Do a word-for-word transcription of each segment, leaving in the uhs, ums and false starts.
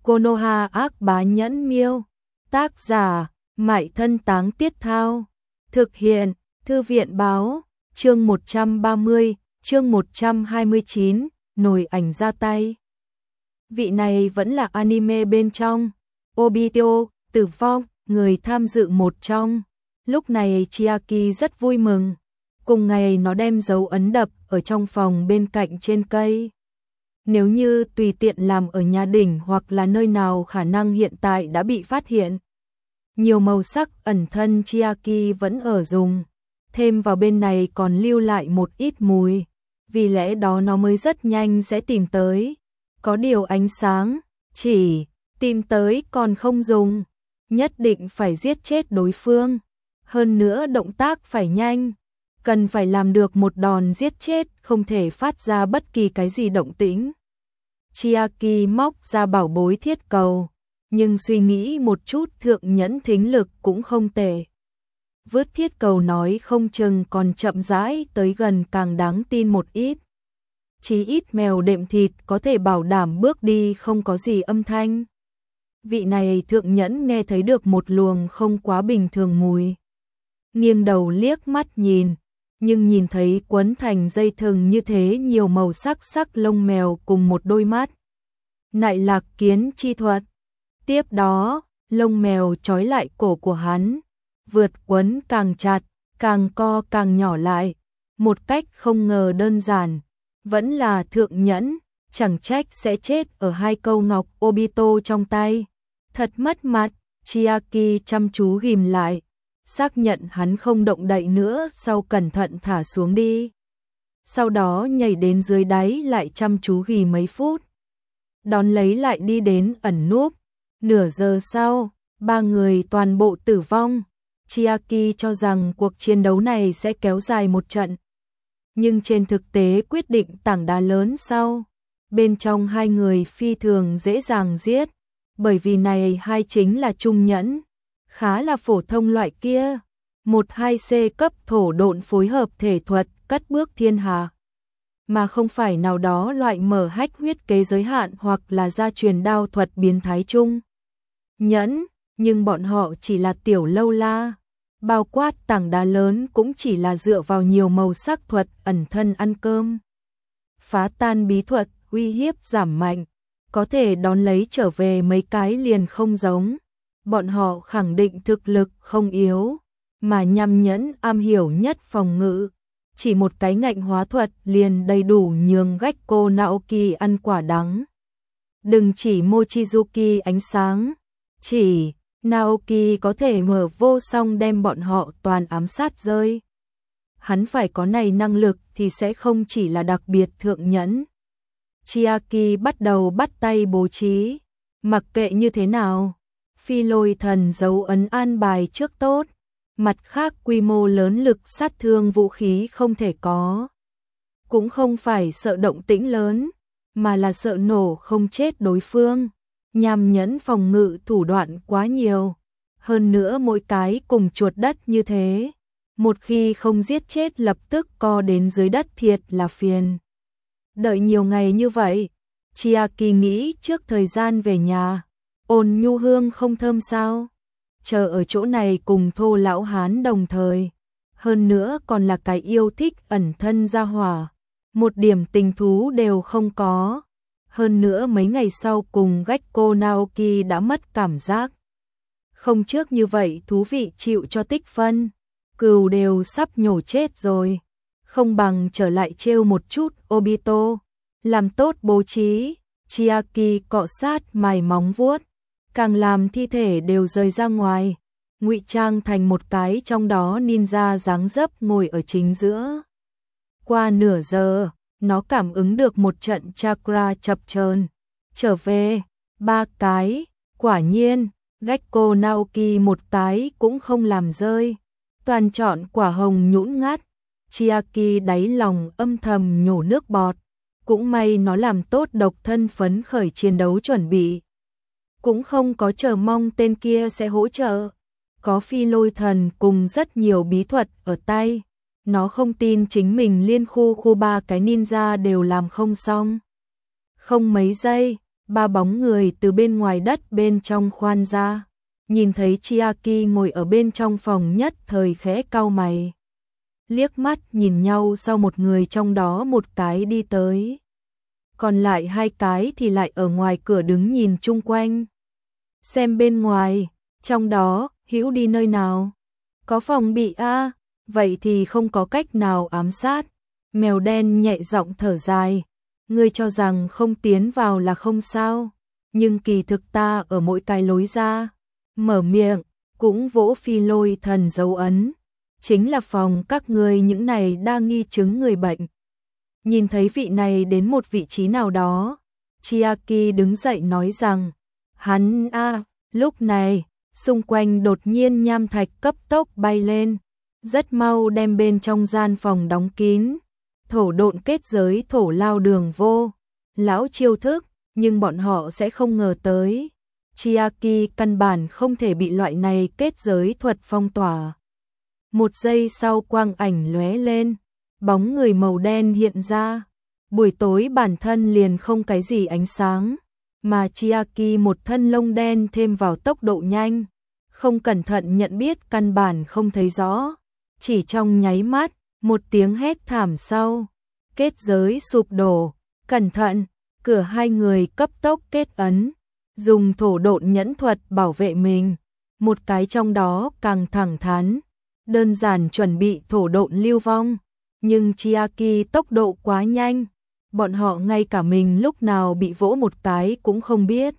Konoha ác bá nhẫn miêu. Tác giả, Mại Thân Táng Tiết Thao. Thực hiện, Thư viện báo, chương một trăm ba mươi, chương một trăm hai mươi chín, nồi ảnh ra tay. Vị này vẫn là anime bên trong. Obito, tử vong, người tham dự một trong. Lúc này Chiaki rất vui mừng. Cùng ngày nó đem dấu ấn đập ở trong phòng bên cạnh trên cây. Nếu như tùy tiện làm ở nhà đỉnh hoặc là nơi nào khả năng hiện tại đã bị phát hiện. Nhiều màu sắc ẩn thân Chiaki vẫn ở dùng. Thêm vào bên này còn lưu lại một ít mùi. Vì lẽ đó nó mới rất nhanh sẽ tìm tới. Có điều ánh sáng, chỉ tìm tới còn không dùng. Nhất định phải giết chết đối phương. Hơn nữa động tác phải nhanh. Cần phải làm được một đòn giết chết, không thể phát ra bất kỳ cái gì động tĩnh. Chiaki móc ra bảo bối thiết cầu, nhưng suy nghĩ một chút thượng nhẫn thính lực cũng không tệ. Vứt thiết cầu nói không chừng còn chậm rãi tới gần càng đáng tin một ít. Chí ít mèo đệm thịt có thể bảo đảm bước đi không có gì âm thanh. Vị này thượng nhẫn nghe thấy được một luồng không quá bình thường mùi. Nghiêng đầu liếc mắt nhìn, nhưng nhìn thấy quấn thành dây thừng như thế nhiều màu sắc sắc lông mèo cùng một đôi mắt. Nại lạc kiến chi thuật. Tiếp đó, lông mèo trói lại cổ của hắn, vượt quấn càng chặt, càng co càng nhỏ lại, một cách không ngờ đơn giản, vẫn là thượng nhẫn, chẳng trách sẽ chết ở hai câu ngọc Obito trong tay. Thật mất mặt, Chiaki chăm chú ghim lại, xác nhận hắn không động đậy nữa, sau cẩn thận thả xuống đi. Sau đó nhảy đến dưới đáy lại chăm chú ghì mấy phút. Đón lấy lại đi đến ẩn núp. Nửa giờ sau, ba người toàn bộ tử vong. Chiaki cho rằng cuộc chiến đấu này sẽ kéo dài một trận. Nhưng trên thực tế quyết định tảng đá lớn sau. Bên trong hai người phi thường dễ dàng giết. Bởi vì này hai chính là trung nhẫn. Khá là phổ thông loại kia. Một hai C cấp thổ độn phối hợp thể thuật cất bước thiên hạ. Mà không phải nào đó loại mở hách huyết kế giới hạn hoặc là gia truyền đao thuật biến thái chung. Nhẫn, nhưng bọn họ chỉ là tiểu lâu la. Bao quát tảng đá lớn cũng chỉ là dựa vào nhiều màu sắc thuật ẩn thân ăn cơm. Phá tan bí thuật, uy hiếp giảm mạnh. Có thể đón lấy trở về mấy cái liền không giống. Bọn họ khẳng định thực lực không yếu. Mà nhằm nhẫn am hiểu nhất phòng ngự. Chỉ một cái ngạnh hóa thuật liền đầy đủ nhường Gekko Naoki ăn quả đắng. Đừng chỉ Mochizuki ánh sáng. Chỉ Naoki có thể mở vô song đem bọn họ toàn ám sát rơi. Hắn phải có này năng lực thì sẽ không chỉ là đặc biệt thượng nhẫn. Chiaki bắt đầu bắt tay bố trí. Mặc kệ như thế nào, phi lôi thần dấu ấn an bài trước tốt. Mặt khác quy mô lớn lực sát thương vũ khí không thể có. Cũng không phải sợ động tĩnh lớn, mà là sợ nổ không chết đối phương. Nhằm nhẫn phòng ngự thủ đoạn quá nhiều. Hơn nữa mỗi cái cùng chuột đất như thế. Một khi không giết chết lập tức co đến dưới đất thiệt là phiền. Đợi nhiều ngày như vậy, Chiaki nghĩ trước thời gian về nhà. Ôn nhu hương không thơm sao? Chờ ở chỗ này cùng thô lão hán đồng thời. Hơn nữa còn là cái yêu thích ẩn thân ra hỏa. Một điểm tình thú đều không có. Hơn nữa mấy ngày sau cùng Gekko Naoki đã mất cảm giác. Không trước như vậy thú vị chịu cho tích phân. Cừu đều sắp nhổ chết rồi. Không bằng trở lại trêu một chút Obito. Làm tốt bố trí. Chiaki cọ sát mài móng vuốt. Càng làm thi thể đều rời ra ngoài, ngụy trang thành một cái trong đó ninja dáng dấp ngồi ở chính giữa. Qua nửa giờ, nó cảm ứng được một trận chakra chập chờn. Trở về, ba cái, quả nhiên, Gekko Naoki một cái cũng không làm rơi. Toàn chọn quả hồng nhũn ngắt. Chiaki đáy lòng âm thầm nhổ nước bọt. Cũng may nó làm tốt độc thân phấn khởi chiến đấu chuẩn bị. Cũng không có chờ mong tên kia sẽ hỗ trợ. Có phi lôi thần cùng rất nhiều bí thuật ở tay. Nó không tin chính mình liên khu khu ba cái ninja đều làm không xong. Không mấy giây, ba bóng người từ bên ngoài đất bên trong khoan ra, nhìn thấy Chiaki ngồi ở bên trong phòng nhất thời khẽ cau mày. Liếc mắt nhìn nhau sau một người trong đó một cái đi tới. Còn lại hai cái thì lại ở ngoài cửa đứng nhìn chung quanh. Xem bên ngoài, trong đó, Hữu đi nơi nào? Có phòng bị a à? Vậy thì không có cách nào ám sát. Mèo đen nhẹ giọng thở dài. Ngươi cho rằng không tiến vào là không sao. Nhưng kỳ thực ta ở mỗi cái lối ra. Mở miệng, cũng vỗ phi lôi thần dấu ấn. Chính là phòng các ngươi những này đang nghi chứng người bệnh. Nhìn thấy vị này đến một vị trí nào đó. Chiaki đứng dậy nói rằng. Hắn a lúc này, xung quanh đột nhiên nham thạch cấp tốc bay lên. Rất mau đem bên trong gian phòng đóng kín. Thổ độn kết giới thổ lao đường vô. Lão chiêu thức, nhưng bọn họ sẽ không ngờ tới. Chiaki căn bản không thể bị loại này kết giới thuật phong tỏa. Một giây sau quang ảnh lóe lên, bóng người màu đen hiện ra. Buổi tối bản thân liền không cái gì ánh sáng, mà Chiaki một thân lông đen thêm vào tốc độ nhanh. Không cẩn thận nhận biết căn bản không thấy rõ. Chỉ trong nháy mắt, một tiếng hét thảm sau. Kết giới sụp đổ, cẩn thận, cửa hai người cấp tốc kết ấn. Dùng thổ độn nhẫn thuật bảo vệ mình. Một cái trong đó càng thẳng thắn. Đơn giản chuẩn bị thổ độn lưu vong. Nhưng Chiaki tốc độ quá nhanh. Bọn họ ngay cả mình lúc nào bị vỗ một cái cũng không biết.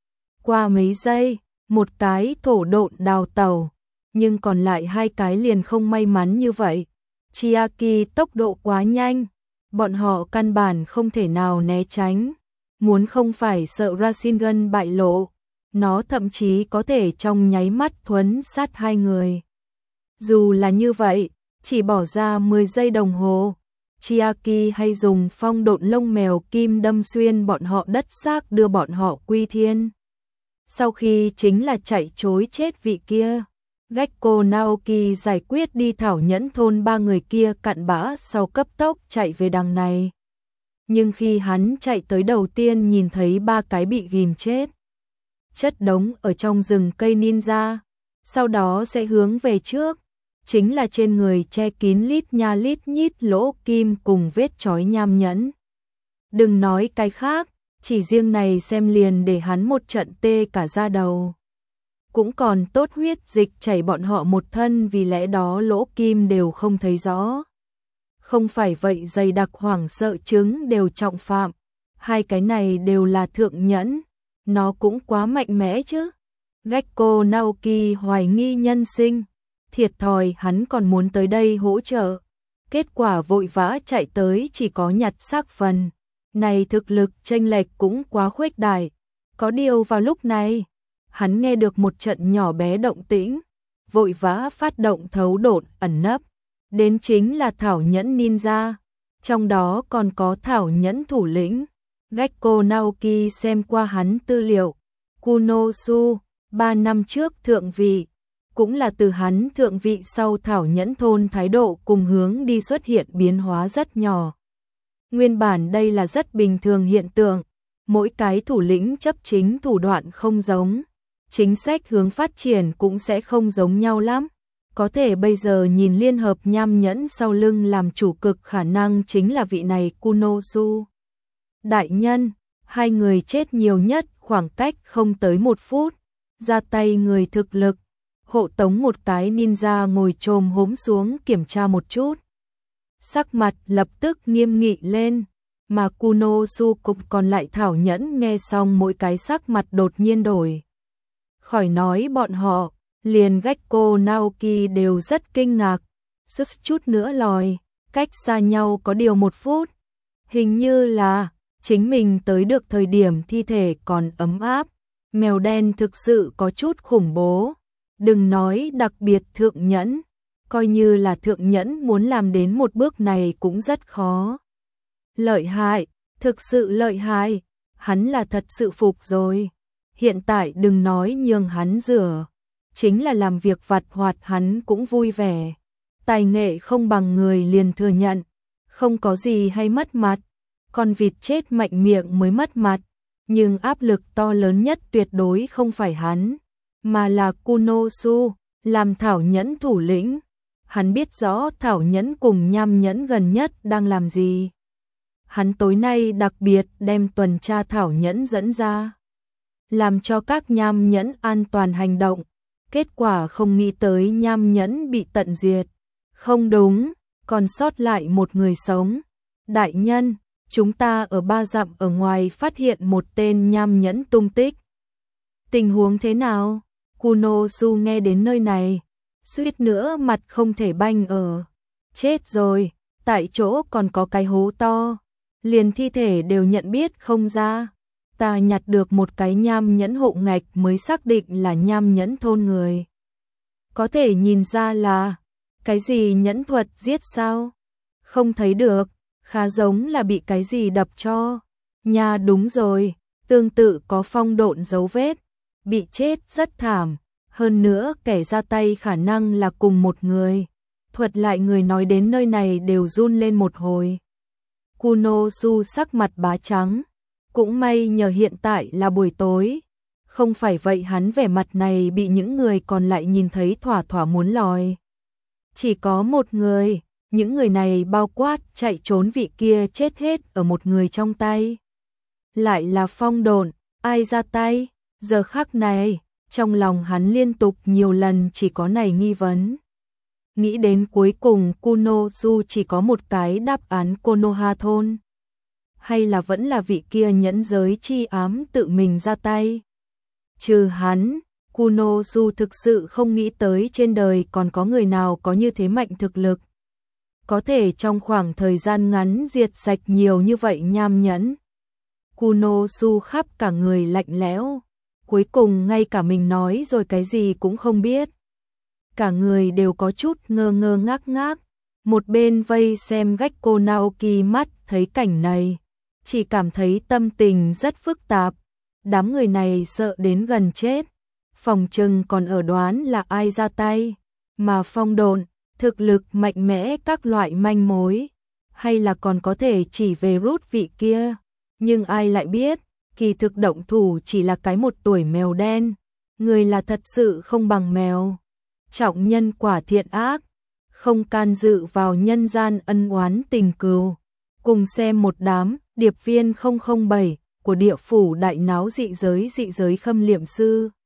Qua mấy giây, một cái thổ độn đào tẩu. Nhưng còn lại hai cái liền không may mắn như vậy. Chiaki tốc độ quá nhanh. Bọn họ căn bản không thể nào né tránh. Muốn không phải sợ Rasengan bại lộ. Nó thậm chí có thể trong nháy mắt thuấn sát hai người. Dù là như vậy, chỉ bỏ ra mười giây đồng hồ. Chiaki hay dùng phong độn lông mèo kim đâm xuyên bọn họ đất xác đưa bọn họ quy thiên. Sau khi chính là chạy trối chết vị kia. Gekko Naoki giải quyết đi thảo nhẫn thôn ba người kia cặn bã sau cấp tốc chạy về đằng này. Nhưng khi hắn chạy tới đầu tiên nhìn thấy ba cái bị ghim chết. Chất đống ở trong rừng cây ninja. Sau đó sẽ hướng về trước. Chính là trên người che kín lít nha lít nhít lỗ kim cùng vết chói nham nhẫn. Đừng nói cái khác, chỉ riêng này xem liền để hắn một trận tê cả da đầu. Cũng còn tốt huyết dịch chảy bọn họ một thân vì lẽ đó lỗ kim đều không thấy rõ. Không phải vậy dày đặc hoảng sợ chứng đều trọng phạm. Hai cái này đều là thượng nhẫn. Nó cũng quá mạnh mẽ chứ. Gekko Naoki hoài nghi nhân sinh. Thiệt thòi hắn còn muốn tới đây hỗ trợ. Kết quả vội vã chạy tới chỉ có nhặt xác phần. Này thực lực chênh lệch cũng quá khuếch đại. Có điều vào lúc này, hắn nghe được một trận nhỏ bé động tĩnh. Vội vã phát động thấu độn ẩn nấp. Đến chính là thảo nhẫn ninja. Trong đó còn có thảo nhẫn thủ lĩnh. Gekko Naoki xem qua hắn tư liệu. Kunosu, ba năm trước thượng vị. Cũng là từ hắn thượng vị sau thảo nhẫn thôn thái độ cùng hướng đi xuất hiện biến hóa rất nhỏ. Nguyên bản đây là rất bình thường hiện tượng. Mỗi cái thủ lĩnh chấp chính thủ đoạn không giống. Chính sách hướng phát triển cũng sẽ không giống nhau lắm. Có thể bây giờ nhìn liên hợp nham nhẫn sau lưng làm chủ cực khả năng chính là vị này Kunosu. Đại nhân, hai người chết nhiều nhất khoảng cách không tới một phút. Ra tay người thực lực. Hộ tống một cái ninja ngồi chồm hốm xuống kiểm tra một chút. Sắc mặt lập tức nghiêm nghị lên. Mà Kunosu cùng còn lại thảo nhẫn nghe xong mỗi cái sắc mặt đột nhiên đổi. Khỏi nói bọn họ, liền Gekko Naoki đều rất kinh ngạc. Sức chút nữa lòi, cách xa nhau có điều một phút. Hình như là chính mình tới được thời điểm thi thể còn ấm áp. Mèo đen thực sự có chút khủng bố. Đừng nói đặc biệt thượng nhẫn. Coi như là thượng nhẫn muốn làm đến một bước này cũng rất khó. Lợi hại, thực sự lợi hại. Hắn là thật sự phục rồi. Hiện tại đừng nói nhường hắn rửa. Chính là làm việc vặt hoạt hắn cũng vui vẻ. Tài nghệ không bằng người liền thừa nhận. Không có gì hay mất mặt. Con vịt chết mạnh miệng mới mất mặt. nhưng áp lực to lớn nhất tuyệt đối không phải hắn, mà là Kunosu, làm Thảo Nhẫn thủ lĩnh. Hắn biết rõ Thảo Nhẫn cùng Nham Nhẫn gần nhất đang làm gì. Hắn tối nay đặc biệt đem tuần tra Thảo Nhẫn dẫn ra, làm cho các Nham Nhẫn an toàn hành động. Kết quả không nghĩ tới Nham Nhẫn bị tận diệt. Không đúng, còn sót lại một người sống. Đại nhân, chúng ta ở ba dặm ở ngoài phát hiện một tên Nham Nhẫn tung tích. Tình huống thế nào? Kunosu nghe đến nơi này, suýt nữa mặt không thể banh ở. Chết rồi, tại chỗ còn có cái hố to, liền thi thể đều nhận biết không ra. Ta nhặt được một cái Nham Nhẫn hộ ngạch mới xác định là Nham Nhẫn thôn người. Có thể nhìn ra là cái gì nhẫn thuật giết sao? Không thấy được, khá giống là bị cái gì đập cho. Nha đúng rồi, tương tự có phong độn dấu vết, bị chết rất thảm. Hơn nữa kẻ ra tay khả năng là cùng một người. Thuật lại người nói đến nơi này đều run lên một hồi. Kunosu sắc mặt bá trắng. Cũng may nhờ hiện tại là buổi tối. Không phải vậy hắn vẻ mặt này bị những người còn lại nhìn thấy thỏa thỏa muốn lòi. Chỉ có một người, những người này bao quát chạy trốn vị kia chết hết ở một người trong tay. Lại là phong độn, ai ra tay? Giờ khắc này, trong lòng hắn liên tục nhiều lần chỉ có này nghi vấn. Nghĩ đến cuối cùng Kunosu chỉ có một cái đáp án Konoha thôn. Hay là vẫn là vị kia nhẫn giới chi ám tự mình ra tay? Trừ hắn, Kunosu thực sự không nghĩ tới trên đời còn có người nào có như thế mạnh thực lực. Có thể trong khoảng thời gian ngắn diệt sạch nhiều như vậy Nham Nhẫn. Kunosu khắp cả người lạnh lẽo. Cuối cùng ngay cả mình nói rồi cái gì cũng không biết. Cả người đều có chút ngơ ngơ ngác ngác. Một bên vây xem Gekko Naoki mắt thấy cảnh này, chỉ cảm thấy tâm tình rất phức tạp. Đám người này sợ đến gần chết. Phòng trừng còn ở đoán là ai ra tay. Mà phong độn, thực lực mạnh mẽ các loại manh mối. Hay là còn có thể chỉ về rút vị kia. Nhưng ai lại biết, kỳ thực động thủ chỉ là cái một tuổi mèo đen. Người là thật sự không bằng mèo. Trọng nhân quả thiện ác. Không can dự vào nhân gian ân oán tình cừu. Cùng xem một đám điệp viên không không bảy của địa phủ đại náo dị giới dị giới khâm liệm sư.